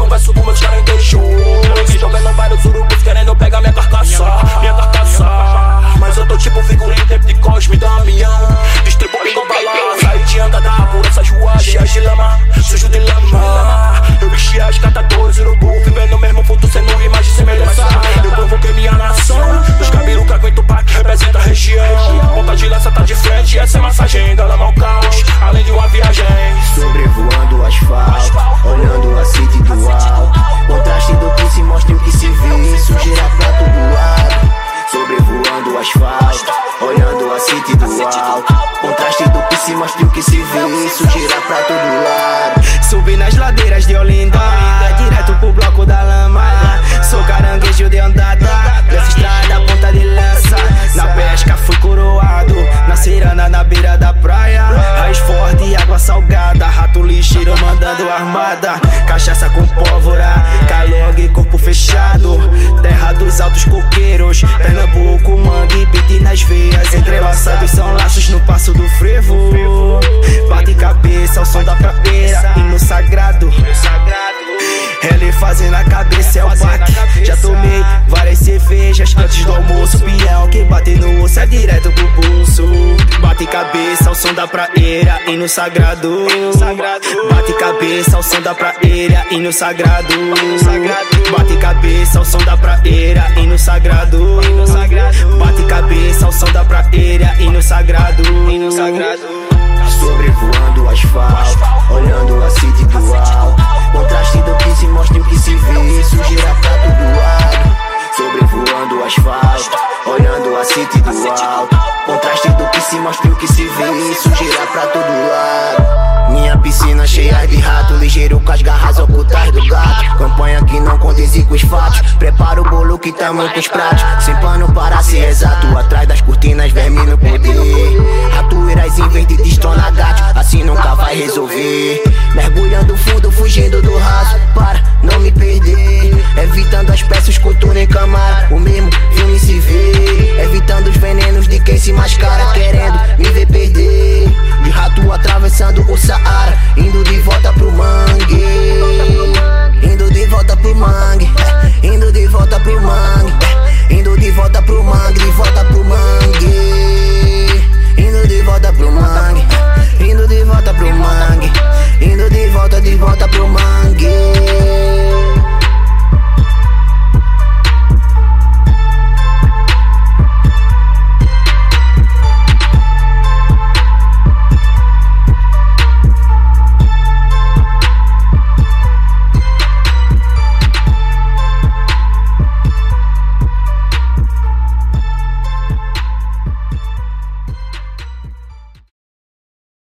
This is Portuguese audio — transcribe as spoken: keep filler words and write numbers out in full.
um verso com meus caranguejos. Tô vendo vários urubus querendo pegar minha carcaça, minha carcaça. Mas eu tô tipo figura em tempo de Cosme e Damião, distribuindo bala. Saí de andada por essas ruas cheias de lama, sujo de lama. Eu vesti as catadores, urubu, vivendo o mesmo fundo sem imagem e semelhança. Eu convoquei minha nação, os cabelos que aguento o pack representa a região. Ponta de lança tá de frente, essa é massagem, lama o caos, além de uma viagem. Sobrevoando o asfalto, olhando a city do alto. Contraste do que se mostra e o que se vê, sujeira pra todo lado. Sobrevoando o asfalto, olhando a city do alto. Contraste do que se mostra e o que se vê, sujeira pra todo lado. Subi nas ladeiras de Olinda, direto pro bloco da lama. Sou caranguejo de andada, dessa estrada ponta de lança. Na pesca fui coroado, na cirana na beira da praia. Raiz forte e água salgada, rato lixeiro mandando armada. Cachaça com pólvora, calor e corpo fechado. Terra dos altos coqueiros, Pernambuco, mangue, beat nas veias. Entrelaçados são laços no passo do frevo. Bate cabeça ao som da prapeira, hino sagrado. Ele fazendo a cabeça é o pack. Já tomei várias cervejas antes do almoço. Pião que bate no osso é direto pro pulso. Bate cabeça ao som da praeira, hino sagrado. Bate cabeça ao som da praeira, hino sagrado. Bate cabeça ao som da praeira, hino sagrado. Bate cabeça ao som da praeira, hino sagrado. Sobrevoando o asfalto, olhando a city do alto. Contraste do que se mostra e o que se vê, sujeira pra todo lado. Sobrevoando o asfalto, olhando a city do alto. Contraste do que se mostra e o que se vê, sujeira pra todo lado. Minha piscina cheia de rato, ligeiro com as garras ocultas do gato. Campanha que não condiz com os fatos, prepara o bolo que tamo com os pratos. Sem pano para ser exato, atrás das cortinas verme no poder. Ratoeiras em vez de destona gato, assim nunca vai resolver. Mergulhando fundo, fugindo do raso, para, não